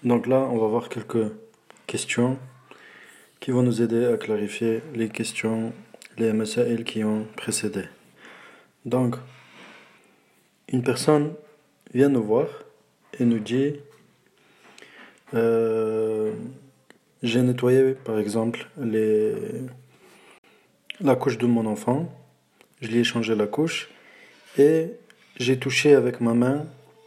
Donc là, on va voir quelques questions qui vont nous aider à clarifier les questions, les masaïl qui ont précédé. Donc, une personne vient nous voir et nous dit j'ai nettoyé par exemple la couche de mon enfant, je lui ai changé la couche et j'ai touché avec ma main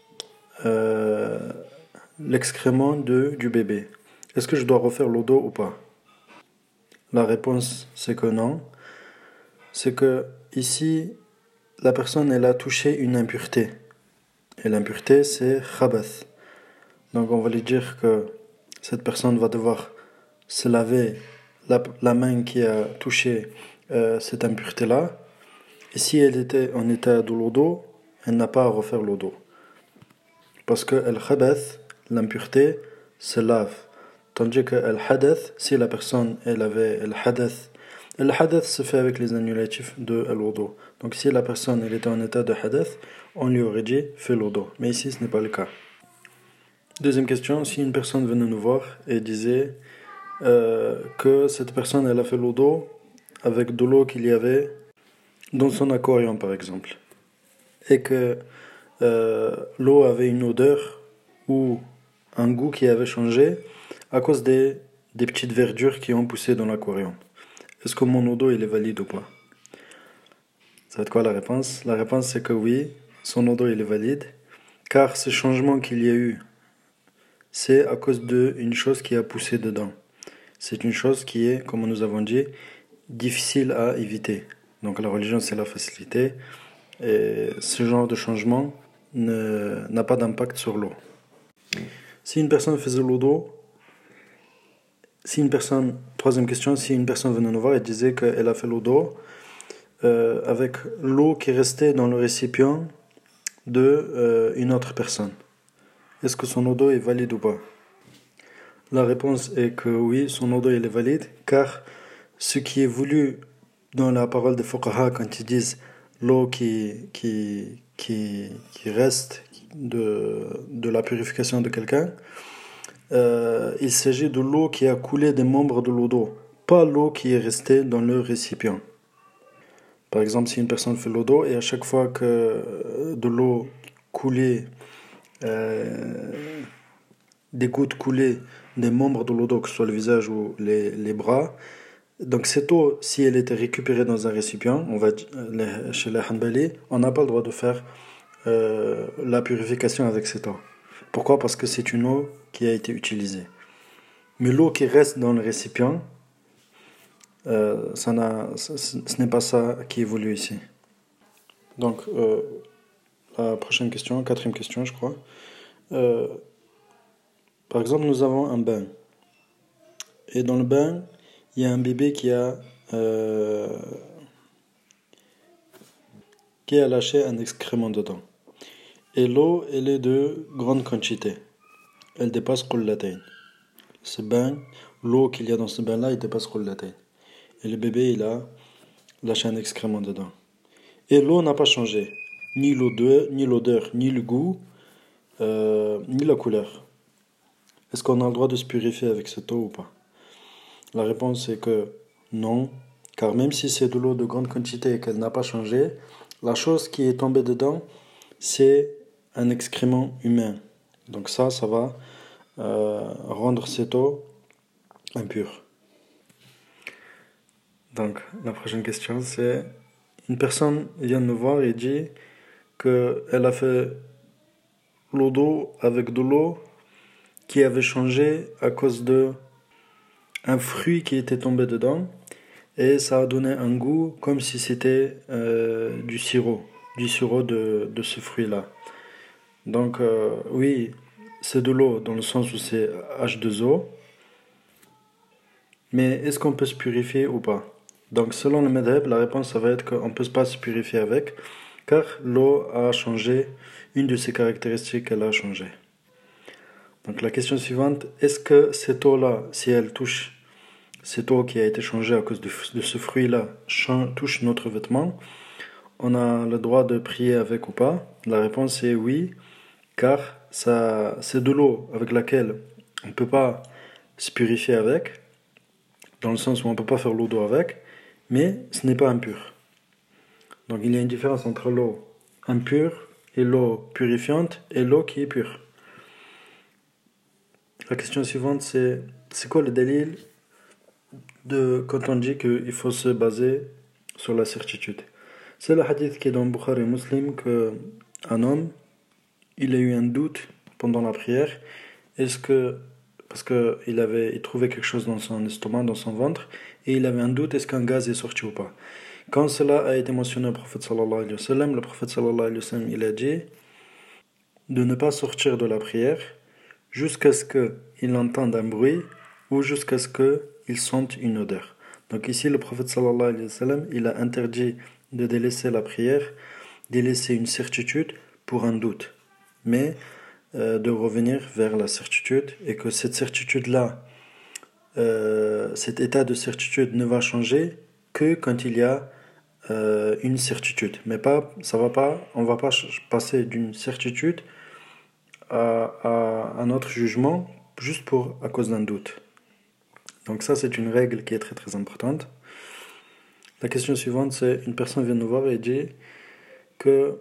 l'excrément du bébé. Est-ce que je dois refaire l'eau d'eau ou pas? La réponse c'est que non. C'est que ici, la personne elle a touché une impureté. Et l'impureté c'est khabath. Donc on va lui dire que cette personne va devoir se laver la main qui a touché cette impureté-là. Et si elle était en état de l'eau d'eau, elle n'a pas à refaire l'eau d'eau. Parce que al-khabath, l'impureté, se lave. Tandis que al-hadath, si la personne elle avait al-hadath se fait avec les annulatifs de al-wudu. Donc si la personne elle était en état de hadath, on lui aurait dit fais l'eau d'eau. Mais ici ce n'est pas le cas. Deuxième question, si une personne venait nous voir et disait que cette personne elle a fait l'eau d'eau avec de l'eau qu'il y avait dans son aquarium par exemple, et que l'eau avait une odeur ou un goût qui avait changé à cause des petites verdures qui ont poussé dans l'aquarium. Est-ce que mon eau d'eau il est valide ou pas? Ça va être quoi la réponse? La réponse c'est que oui, son eau d'eau il est valide, car ce changement qu'il y a eu, c'est à cause d'une chose qui a poussé dedans. C'est une chose qui est, comme nous avons dit, difficile à éviter. Donc la religion c'est la facilité, et ce genre de changement n'a pas d'impact sur l'eau. Si une personne faisait l'eau d'eau, troisième question, si une personne venait nous voir et disait qu'elle a fait l'eau d'eau avec l'eau qui restait dans le récipient de une autre personne, est-ce que son eau d'eau est valide ou pas? La réponse est que oui, son eau d'eau est valide, car ce qui est voulu dans la parole des fuqaha quand ils disent l'eau qui reste de la purification de quelqu'un, il s'agit de l'eau qui a coulé des membres de l'eau d'eau, pas l'eau qui est restée dans le récipient. Par exemple, si une personne fait l'eau d'eau et à chaque fois que de l'eau coulée, des gouttes coulées des membres de l'eau d'eau, que ce soit le visage ou les bras, donc cette eau, si elle était récupérée dans un récipient, chez les Hanbali, on n'a pas le droit de faire la purification avec cette eau. Pourquoi? Parce que c'est une eau qui a été utilisée. Mais l'eau qui reste dans le récipient, ce n'est pas ça qui est voulu ici. Donc, la prochaine question, quatrième question, je crois. Par exemple, nous avons un bain. Et dans le bain, il y a un bébé qui a lâché un excrément dedans. Et l'eau, elle est de grande quantité. Elle dépasse qullatayn. Ce bain, l'eau qu'il y a dans ce bain-là, il dépasse qullatayn. Et le bébé, il a lâché un excrément dedans. Et l'eau n'a pas changé. Ni l'odeur, ni le goût, ni la couleur. Est-ce qu'on a le droit de se purifier avec cette eau ou pas? La réponse est que non, car même si c'est de l'eau de grande quantité et qu'elle n'a pas changé, la chose qui est tombée dedans, c'est un excrément humain. Donc ça va rendre cette eau impure. Donc la prochaine question c'est, une personne vient nous voir et dit qu'elle a fait l'eau d'eau avec de l'eau qui avait changé à cause de un fruit qui était tombé dedans, et ça a donné un goût comme si c'était du sirop de ce fruit-là. Donc oui, c'est de l'eau dans le sens où c'est H2O, mais est-ce qu'on peut se purifier ou pas? Donc selon le madhab, la réponse ça va être qu'on ne peut pas se purifier avec, car l'eau a changé, une de ses caractéristiques elle a changé. Donc la question suivante, est-ce que cette eau-là, si elle touche, cette eau qui a été changée à cause de ce fruit-là, touche notre vêtement, on a le droit de prier avec ou pas? La réponse est oui, car c'est de l'eau avec laquelle On ne peut pas se purifier avec, dans le sens où on ne peut pas faire l'eau d'eau avec, mais ce n'est pas impur. Donc il y a une différence entre l'eau impure et l'eau purifiante et l'eau qui est pure. La question suivante, c'est quoi le délil quand on dit qu'il faut se baser sur la certitude? C'est le hadith qui est dans Bukhari et Muslim qu'un homme, il a eu un doute pendant la prière. Parce qu'il trouvait quelque chose dans son estomac, dans son ventre, et il avait un doute, est-ce qu'un gaz est sorti ou pas? Quand cela a été mentionné au prophète sallallahu alayhi wa sallam, le prophète sallallahu alayhi wa sallam, il a dit de ne pas sortir de la prière jusqu'à ce qu'il entende un bruit ou jusqu'à ce qu'il sente une odeur. Donc ici, le prophète sallallahu alayhi wa sallam, il a interdit de délaisser la prière, délaisser une certitude pour un doute. Mais de revenir vers la certitude et que cette certitude-là, cet état de certitude ne va changer que quand il y a une certitude. Mais on va pas passer d'une certitude à un autre jugement juste à cause d'un doute. Donc ça, c'est une règle qui est très très importante. La question suivante, c'est une personne vient nous voir et dit que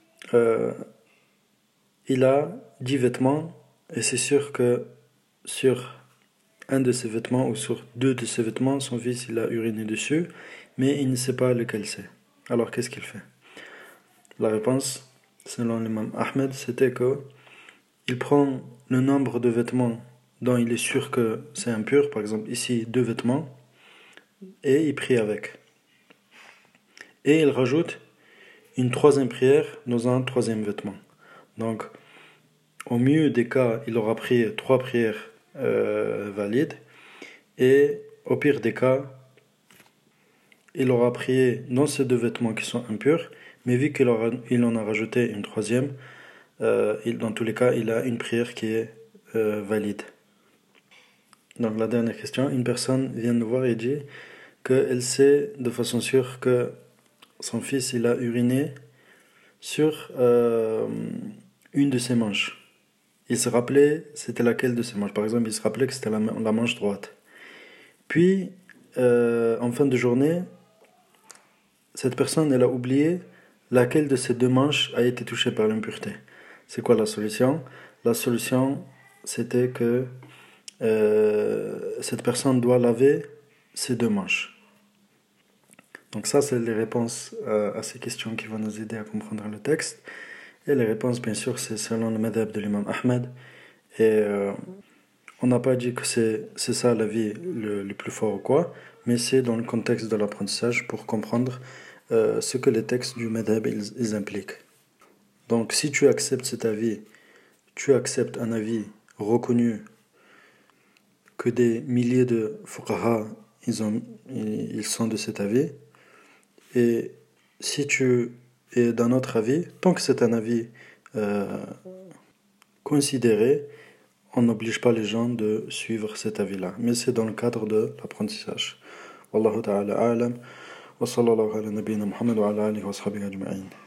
il a 10 vêtements et c'est sûr que sur un de ses vêtements ou sur 2 de ses vêtements, son fils il a uriné dessus, mais il ne sait pas lequel c'est. Alors qu'est-ce qu'il fait? La réponse, selon l'imam Ahmed, c'était que il prend le nombre de vêtements dont il est sûr que c'est impur, par exemple ici 2 vêtements, et il prie avec. Et il rajoute une 3e prière dans un 3e vêtement. Donc, au mieux des cas, il aura pris 3 prières valides, et au pire des cas, il aura prié dans ces 2 vêtements qui sont impurs, mais vu qu'il en a rajouté une 3e, dans tous les cas, il a une prière qui est valide. Donc la dernière question, une personne vient nous voir et dit qu'elle sait de façon sûre que son fils il a uriné sur une de ses manches. Il se rappelait c'était laquelle de ses manches. Par exemple, il se rappelait que c'était la manche droite. Puis, en fin de journée, cette personne elle a oublié laquelle de ces 2 manches a été touchée par l'impureté. C'est quoi la solution? La solution, c'était que cette personne doit laver ses 2 manches. Donc ça, c'est les réponses à ces questions qui vont nous aider à comprendre le texte. Et les réponses, bien sûr, c'est selon le madhab de l'imam Ahmed. Et on n'a pas dit que c'est ça l'avis le plus fort ou quoi, mais c'est dans le contexte de l'apprentissage pour comprendre ce que les textes du madhab ils impliquent. Donc si tu acceptes cet avis, tu acceptes un avis reconnu que des milliers de fuqaha ils sont de cet avis, et si tu es d'un autre avis, tant que c'est un avis considéré, on n'oblige pas les gens de suivre cet avis-là, mais c'est dans le cadre de l'apprentissage. Wallahu ta'ala a'lam wa sallallahu ala nabiyyina Muhammad wa ala alihi wa sahbihi ajma'in.